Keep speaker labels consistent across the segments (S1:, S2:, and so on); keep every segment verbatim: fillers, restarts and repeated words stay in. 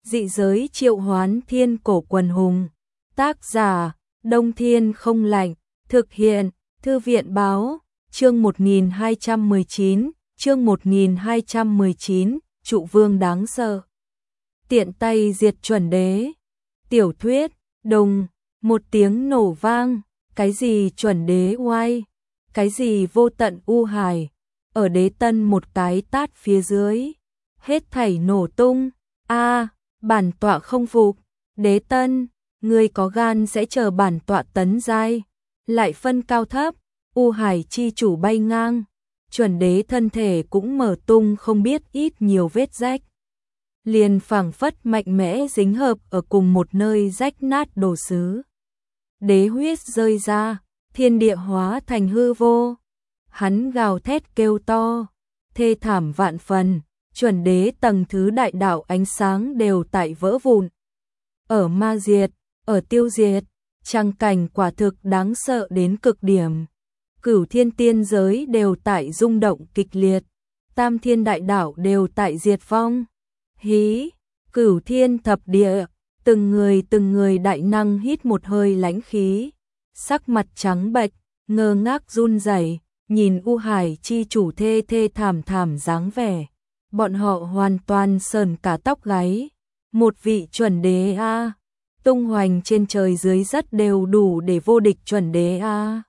S1: Dị giới triệu hoán thiên cổ quần hùng. Tác giả, Đông Thiên không lạnh. Thực hiện, Thư viện báo. Chương một nghìn hai trăm mười chín, chương một nghìn hai trăm mười chín, trụ vương đáng sợ. Tiện tay diệt chuẩn đế. Tiểu thuyết, đùng, một tiếng nổ vang. Cái gì chuẩn đế oai? Cái gì vô tận u hải? Ở đế tân một cái tát phía dưới. Hết thảy nổ tung. A, bản tọa không phục. Đế tân, ngươi có gan sẽ chờ bản tọa tấn giai. Lại phân cao thấp. U hải chi chủ bay ngang. Chuẩn đế thân thể cũng mở tung không biết ít nhiều vết rách. Liền phảng phất mạnh mẽ dính hợp ở cùng một nơi rách nát đồ sứ. Đế huyết rơi ra, thiên địa hóa thành hư vô. Hắn gào thét kêu to, thê thảm vạn phần, chuẩn đế tầng thứ đại đạo ánh sáng đều tại vỡ vụn. Ở ma diệt, ở tiêu diệt, trang cảnh quả thực đáng sợ đến cực điểm. Cửu thiên tiên giới đều tại rung động kịch liệt, tam thiên đại đạo đều tại diệt vong. Hí, cửu thiên thập địa, từng người từng người đại năng hít một hơi lãnh khí, sắc mặt trắng bệch, ngơ ngác run rẩy, nhìn U Hải chi chủ thê thê thảm thảm dáng vẻ. Bọn họ hoàn toàn sờn cả tóc gáy. Một vị chuẩn đế a, tung hoành trên trời dưới rất đều đủ để vô địch chuẩn đế a.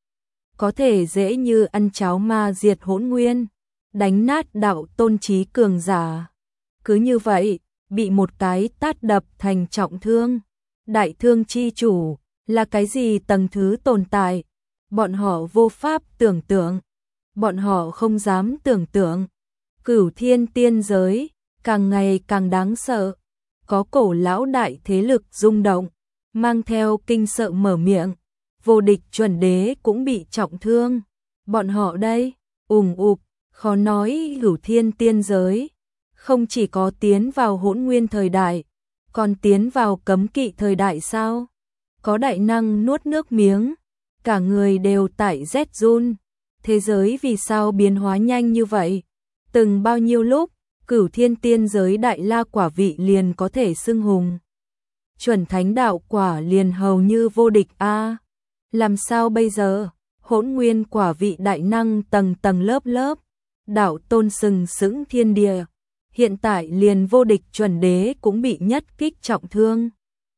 S1: Có thể dễ như ăn cháo ma diệt hỗn nguyên, đánh nát đạo tôn trí cường giả. Cứ như vậy, bị một cái tát đập thành trọng thương. Đại thương chi chủ, là cái gì tầng thứ tồn tại? Bọn họ vô pháp tưởng tượng. Bọn họ không dám tưởng tượng. Cửu thiên tiên giới, càng ngày càng đáng sợ. Có cổ lão đại thế lực rung động, mang theo kinh sợ mở miệng. Vô địch chuẩn đế cũng bị trọng thương. Bọn họ đây, ùng ục, khó nói cửu thiên tiên giới. Không chỉ có tiến vào hỗn nguyên thời đại, còn tiến vào cấm kỵ thời đại sao? Có đại năng nuốt nước miếng, cả người đều tại rét run. Thế giới vì sao biến hóa nhanh như vậy? Từng bao nhiêu lúc, cửu thiên tiên giới đại la quả vị liền có thể xưng hùng. Chuẩn thánh đạo quả liền hầu như vô địch a. Làm sao bây giờ? Hỗn nguyên quả vị đại năng tầng tầng lớp lớp, đạo tôn sừng sững thiên địa. Hiện tại liền vô địch chuẩn đế cũng bị nhất kích trọng thương.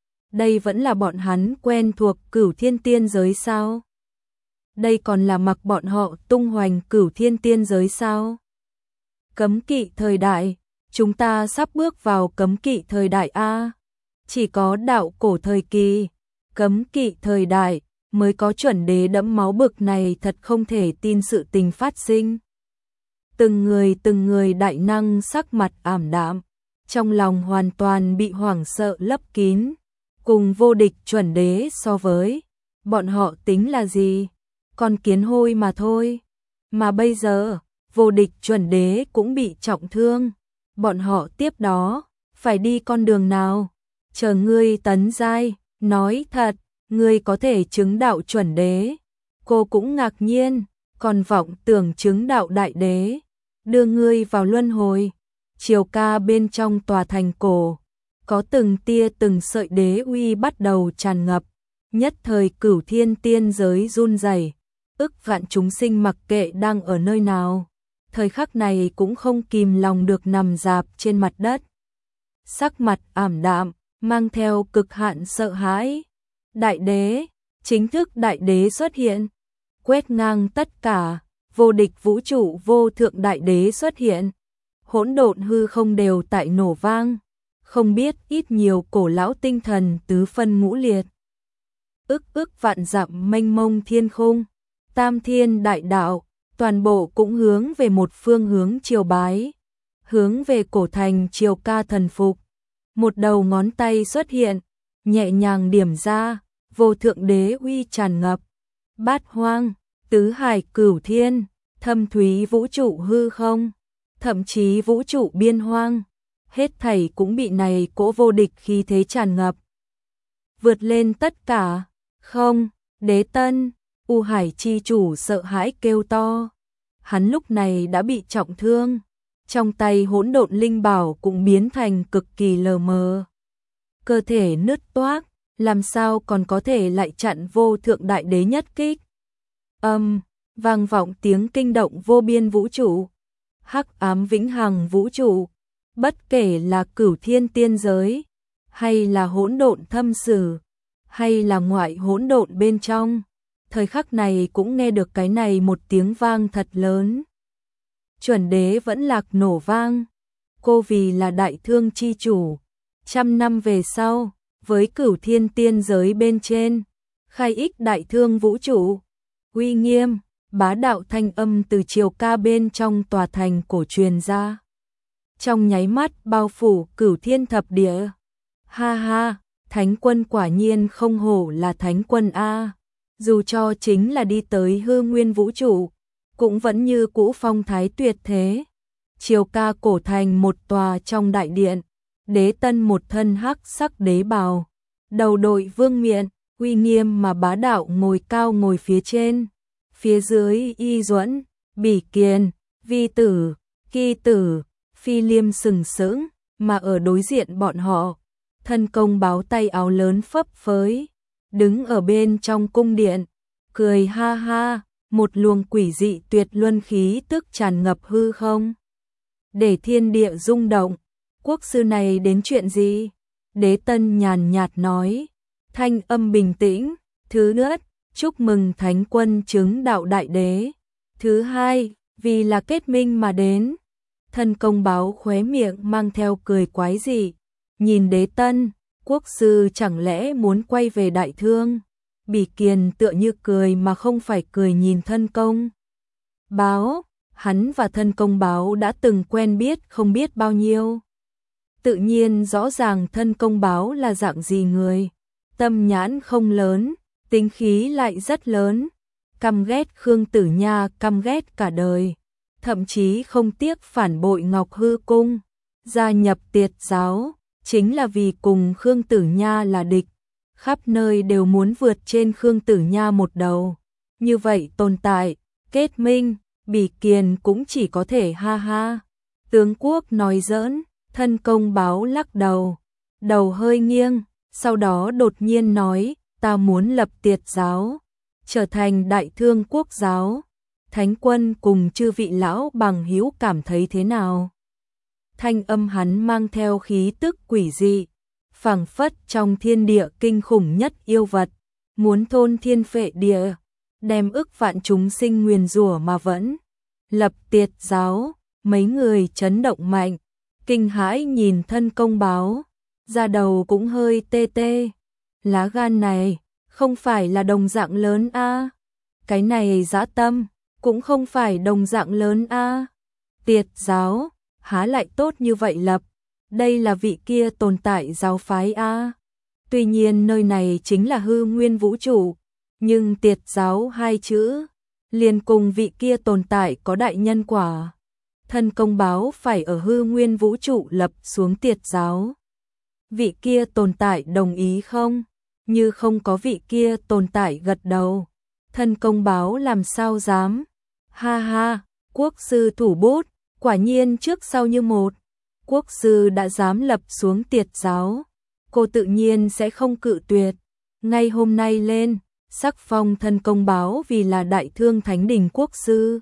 S1: Đây vẫn là bọn hắn quen thuộc cửu thiên tiên giới sao? Đây còn là mặc bọn họ tung hoành cửu thiên tiên giới sao? Cấm kỵ thời đại, chúng ta sắp bước vào cấm kỵ thời đại a. Chỉ có đạo cổ thời kỳ, cấm kỵ thời đại mới có chuẩn đế đẫm máu bực này, thật không thể tin sự tình phát sinh. Từng người từng người đại năng sắc mặt ảm đạm, trong lòng hoàn toàn bị hoảng sợ lấp kín. Cùng vô địch chuẩn đế so với, bọn họ tính là gì? Con kiến hôi mà thôi. Mà bây giờ, vô địch chuẩn đế cũng bị trọng thương. Bọn họ tiếp đó, phải đi con đường nào? Chờ ngươi tấn giai, nói thật, ngươi có thể chứng đạo chuẩn đế. Cô cũng ngạc nhiên, còn vọng tưởng chứng đạo đại đế. Đưa ngươi vào luân hồi. Triều ca bên trong tòa thành cổ, có từng tia từng sợi đế uy bắt đầu tràn ngập. Nhất thời cửu thiên tiên giới run rẩy, ức vạn chúng sinh mặc kệ đang ở nơi nào, thời khắc này cũng không kìm lòng được nằm rạp trên mặt đất. Sắc mặt ảm đạm, mang theo cực hạn sợ hãi. Đại đế, chính thức đại đế xuất hiện, quét ngang tất cả. Vô địch vũ trụ vô thượng đại đế xuất hiện. Hỗn độn hư không đều tại nổ vang. Không biết ít nhiều cổ lão tinh thần tứ phân ngũ liệt. Ức ức vạn dặm mênh mông thiên khung, tam thiên đại đạo, toàn bộ cũng hướng về một phương hướng triều bái. Hướng về cổ thành triều ca thần phục. Một đầu ngón tay xuất hiện, nhẹ nhàng điểm ra, vô thượng đế uy tràn ngập. Bát hoang, tứ hải cửu thiên, thâm thúy vũ trụ hư không, thậm chí vũ trụ biên hoang, hết thảy cũng bị này cỗ vô địch khí thế tràn ngập. Vượt lên tất cả, không, đế tân, U Hải chi chủ sợ hãi kêu to. Hắn lúc này đã bị trọng thương, trong tay hỗn độn linh bảo cũng biến thành cực kỳ lờ mờ. Cơ thể nứt toác, làm sao còn có thể lại chặn vô thượng đại đế nhất kích. Âm, vang vọng tiếng kinh động vô biên vũ trụ, hắc ám vĩnh hằng vũ trụ, bất kể là cửu thiên tiên giới, hay là hỗn độn thâm sử, hay là ngoại hỗn độn bên trong, thời khắc này cũng nghe được cái này một tiếng vang thật lớn. Chuẩn đế vẫn lạc nổ vang, cô vì là đại thương chi chủ, trăm năm về sau, với cửu thiên tiên giới bên trên, khai ích đại thương vũ trụ, uy nghiêm, bá đạo thanh âm từ triều ca bên trong tòa thành cổ truyền ra. Trong nháy mắt bao phủ cửu thiên thập địa. Ha ha, thánh quân quả nhiên không hổ là thánh quân a. Dù cho chính là đi tới hư nguyên vũ trụ, cũng vẫn như cũ phong thái tuyệt thế. Triều ca cổ thành một tòa trong đại điện, đế tân một thân hắc sắc đế bào, đầu đội vương miện, uy nghiêm mà bá đạo ngồi cao ngồi phía trên. Phía dưới Y Duẫn, Bỉ Kiền, Vi Tử, Kỳ Tử, Phi Liêm sừng sững, mà ở đối diện bọn họ, thân công báo tay áo lớn phấp phới, đứng ở bên trong cung điện, cười ha ha, một luồng quỷ dị tuyệt luân khí tức tràn ngập hư không. Để thiên địa rung động, quốc sư này đến chuyện gì? Đế tân nhàn nhạt nói, thanh âm bình tĩnh, thứ nhất, chúc mừng thánh quân chứng đạo đại đế. Thứ hai, vì là kết minh mà đến. Thân công báo khóe miệng mang theo cười quái dị, nhìn đế tân, quốc sư chẳng lẽ muốn quay về đại thương. Bỉ Kiền tựa như cười mà không phải cười nhìn thân công báo, hắn và thân công báo đã từng quen biết không biết bao nhiêu. Tự nhiên rõ ràng thân công báo là dạng gì người, tâm nhãn không lớn, tính khí lại rất lớn, căm ghét Khương Tử Nha căm ghét cả đời, thậm chí không tiếc phản bội Ngọc Hư Cung, gia nhập Tiệt giáo, chính là vì cùng Khương Tử Nha là địch, khắp nơi đều muốn vượt trên Khương Tử Nha một đầu. Như vậy tồn tại, kết minh, Bỉ Kiền cũng chỉ có thể ha ha. Tướng quốc nói giỡn, thân công báo lắc đầu, đầu hơi nghiêng, sau đó đột nhiên nói, ta muốn lập Tiệt giáo, trở thành đại thương quốc giáo. Thánh quân cùng chư vị lão bằng hữu cảm thấy thế nào? Thanh âm hắn mang theo khí tức quỷ dị, phảng phất trong thiên địa kinh khủng nhất yêu vật, muốn thôn thiên phệ địa, đem ức vạn chúng sinh nguyền rủa mà vẫn lập Tiệt giáo. Mấy người chấn động mạnh, kinh hãi nhìn thân công báo, da đầu cũng hơi tê tê. Lá gan này không phải là đồng dạng lớn a, cái này dã tâm cũng không phải đồng dạng lớn a. Tiệt giáo há lại tốt như vậy lập, đây là vị kia tồn tại giáo phái a. Tuy nhiên nơi này chính là hư nguyên vũ trụ, nhưng Tiệt giáo hai chữ liền cùng vị kia tồn tại có đại nhân quả. Thân công báo phải ở hư nguyên vũ trụ lập xuống Tiệt giáo. Vị kia tồn tại đồng ý không? Như không có vị kia tồn tại gật đầu. Thân công báo làm sao dám? Ha ha, quốc sư thủ bút, quả nhiên trước sau như một. Quốc sư đã dám lập xuống Tiệt giáo, cô tự nhiên sẽ không cự tuyệt. Ngay hôm nay lên, sắc phong thân công báo vì là đại thương thánh đình quốc sư.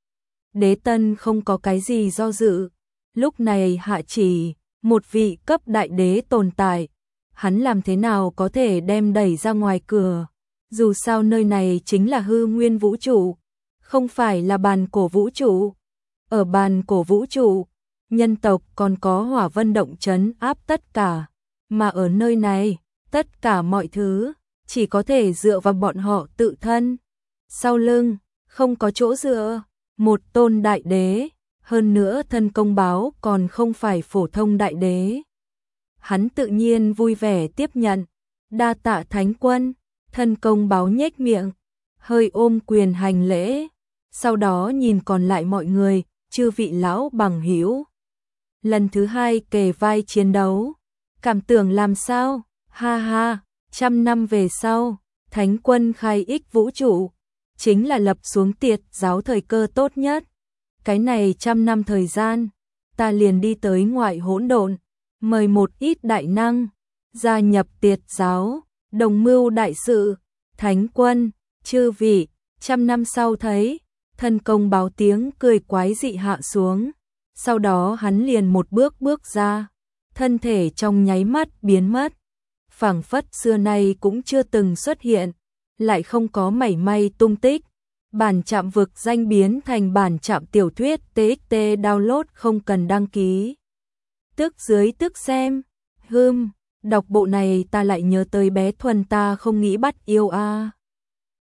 S1: Đế tân không có cái gì do dự, lúc này hạ chỉ, một vị cấp đại đế tồn tại, hắn làm thế nào có thể đem đẩy ra ngoài cửa, dù sao nơi này chính là hư nguyên vũ trụ, không phải là bàn cổ vũ trụ. Ở bàn cổ vũ trụ, nhân tộc còn có hỏa vân động trấn áp tất cả, mà ở nơi này, tất cả mọi thứ chỉ có thể dựa vào bọn họ tự thân. Sau lưng, không có chỗ dựa, một tôn đại đế, hơn nữa thân công báo còn không phải phổ thông đại đế. Hắn tự nhiên vui vẻ tiếp nhận, đa tạ thánh quân, thân công báo nhếch miệng, hơi ôm quyền hành lễ, sau đó nhìn còn lại mọi người, chư vị lão bằng hữu. Lần thứ hai kề vai chiến đấu, cảm tưởng làm sao? Ha ha, trăm năm về sau, thánh quân khai ích vũ trụ, chính là lập xuống Tiệt giáo thời cơ tốt nhất. Cái này trăm năm thời gian, ta liền đi tới ngoại hỗn độn, mời một ít đại năng, gia nhập tiệt giáo, đồng mưu đại sự, thánh quân, chư vị, trăm năm sau thấy, thần công báo tiếng cười quái dị hạ xuống, sau đó hắn liền một bước bước ra, thân thể trong nháy mắt biến mất, phảng phất xưa nay cũng chưa từng xuất hiện, lại không có mảy may tung tích. Bản trạm vực danh biến thành bản trạm tiểu thuyết tê ích tê download không cần đăng ký. Tức dưới tức xem, hưm, đọc bộ này ta lại nhớ tới bé Thuần ta không nghĩ bắt yêu a. À.